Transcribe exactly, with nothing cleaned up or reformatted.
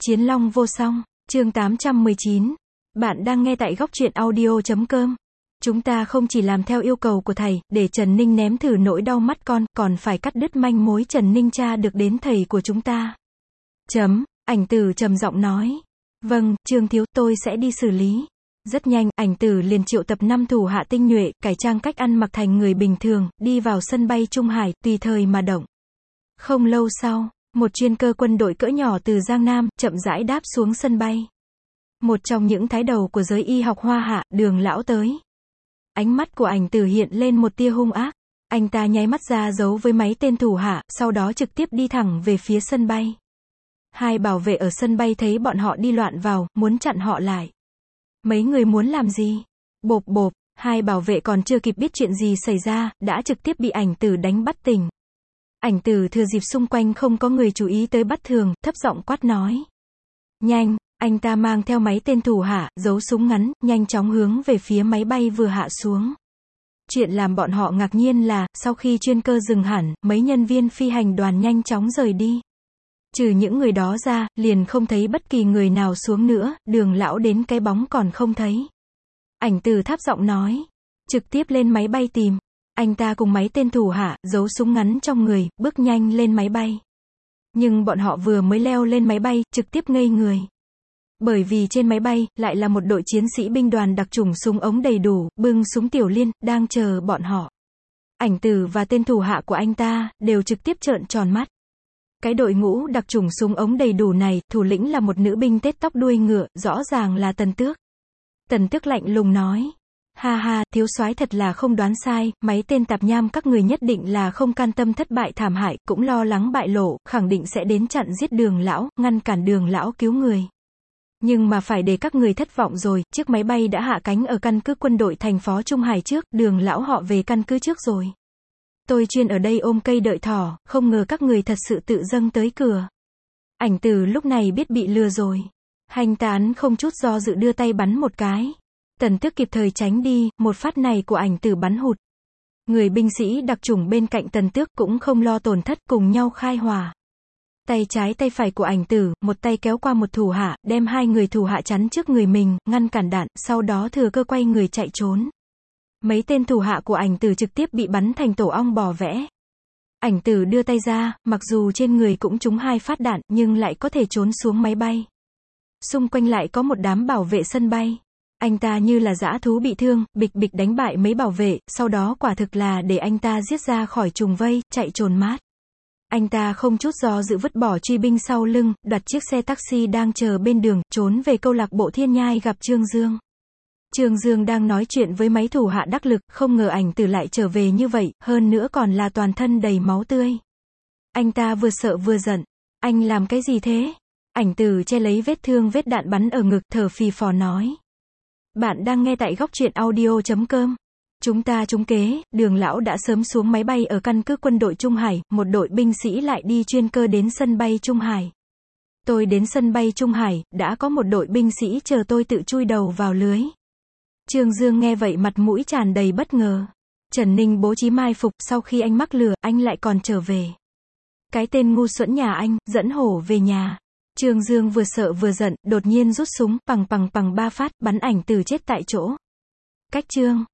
Chiến Long vô song, chương tám trăm mười chín. Bạn đang nghe tại góc truyện audio chấm com. Chúng ta không chỉ làm theo yêu cầu của thầy, để Trần Ninh ném thử nỗi đau mắt con, còn phải cắt đứt manh mối Trần Ninh tra được đến thầy của chúng ta. Chấm, ảnh tử trầm giọng nói. Vâng, Trương Thiếu, tôi sẽ đi xử lý. Rất nhanh, ảnh tử liền triệu tập năm thủ hạ tinh nhuệ, cải trang cách ăn mặc thành người bình thường, đi vào sân bay Trung Hải, tùy thời mà động. Không lâu sau, một chuyên cơ quân đội cỡ nhỏ từ Giang Nam, chậm rãi đáp xuống sân bay. Một trong những thái đầu của giới y học Hoa Hạ, Đường lão tới. Ánh mắt của ảnh tử hiện lên một tia hung ác. Anh ta nháy mắt ra dấu với mấy tên thủ hạ, sau đó trực tiếp đi thẳng về phía sân bay. Hai bảo vệ ở sân bay thấy bọn họ đi loạn vào, muốn chặn họ lại. Mấy người muốn làm gì? Bộp bộp, hai bảo vệ còn chưa kịp biết chuyện gì xảy ra, đã trực tiếp bị ảnh tử đánh bất tỉnh. Ảnh tử thừa dịp xung quanh không có người chú ý tới bất thường, thấp giọng quát nói. Nhanh, anh ta mang theo mấy tên thủ hạ, giấu súng ngắn, nhanh chóng hướng về phía máy bay vừa hạ xuống. Chuyện làm bọn họ ngạc nhiên là, sau khi chuyên cơ dừng hẳn, mấy nhân viên phi hành đoàn nhanh chóng rời đi. Trừ những người đó ra, liền không thấy bất kỳ người nào xuống nữa, Đường lão đến cái bóng còn không thấy. Ảnh tử thấp giọng nói. Trực tiếp lên máy bay tìm. Anh ta cùng mấy tên thủ hạ, giấu súng ngắn trong người, bước nhanh lên máy bay. Nhưng bọn họ vừa mới leo lên máy bay, trực tiếp ngây người. Bởi vì trên máy bay, lại là một đội chiến sĩ binh đoàn đặc chủng súng ống đầy đủ, bưng súng tiểu liên, đang chờ bọn họ. Ảnh tử và tên thủ hạ của anh ta, đều trực tiếp trợn tròn mắt. Cái đội ngũ đặc chủng súng ống đầy đủ này, thủ lĩnh là một nữ binh tết tóc đuôi ngựa, rõ ràng là Tần Tước. Tần Tước lạnh lùng nói. Ha ha, thiếu soái thật là không đoán sai, mấy tên tạp nham các người nhất định là không can tâm thất bại thảm hại, cũng lo lắng bại lộ, khẳng định sẽ đến chặn giết Đường lão, ngăn cản Đường lão cứu người. Nhưng mà phải để các người thất vọng rồi, chiếc máy bay đã hạ cánh ở căn cứ quân đội thành phố Trung Hải trước, Đường lão họ về căn cứ trước rồi. Tôi chuyên ở đây ôm cây đợi thỏ, không ngờ các người thật sự tự dâng tới cửa. Ảnh tử lúc này biết bị lừa rồi. Hành tán không chút do dự đưa tay bắn một cái. Tần Tước kịp thời tránh đi, một phát này của ảnh tử bắn hụt. Người binh sĩ đặc chủng bên cạnh Tần Tước cũng không lo tổn thất, cùng nhau khai hỏa. Tay trái tay phải của ảnh tử, một tay kéo qua một thủ hạ, đem hai người thủ hạ chắn trước người mình, ngăn cản đạn, sau đó thừa cơ quay người chạy trốn. Mấy tên thủ hạ của ảnh tử trực tiếp bị bắn thành tổ ong bò vẽ. Ảnh tử đưa tay ra, mặc dù trên người cũng trúng hai phát đạn, nhưng lại có thể trốn xuống máy bay. Xung quanh lại có một đám bảo vệ sân bay. Anh ta như là dã thú bị thương, bịch bịch đánh bại mấy bảo vệ, sau đó quả thực là để anh ta giết ra khỏi trùng vây, chạy trốn mát. Anh ta không chút do dự vứt bỏ truy binh sau lưng, đoạt chiếc xe taxi đang chờ bên đường, trốn về câu lạc bộ Thiên Nhai gặp Trương Dương. Trương Dương đang nói chuyện với mấy thủ hạ đắc lực, không ngờ ảnh tử lại trở về như vậy, hơn nữa còn là toàn thân đầy máu tươi. Anh ta vừa sợ vừa giận. Anh làm cái gì thế? Ảnh tử che lấy vết thương vết đạn bắn ở ngực, thở phì phò nói. Bạn đang nghe tại góc truyện audio chấm com. Chúng ta trúng kế, Đường lão đã sớm xuống máy bay ở căn cứ quân đội Trung Hải, một đội binh sĩ lại đi chuyên cơ đến sân bay Trung Hải. Tôi đến sân bay Trung Hải, đã có một đội binh sĩ chờ tôi tự chui đầu vào lưới. Trương Dương nghe vậy mặt mũi tràn đầy bất ngờ. Trần Ninh bố trí mai phục, sau khi anh mắc lừa, anh lại còn trở về. Cái tên ngu xuẩn nhà anh, dẫn hổ về nhà. Trương Dương vừa sợ vừa giận, đột nhiên rút súng, pằng pằng pằng ba phát, bắn ảnh tử chết tại chỗ. Cách Trương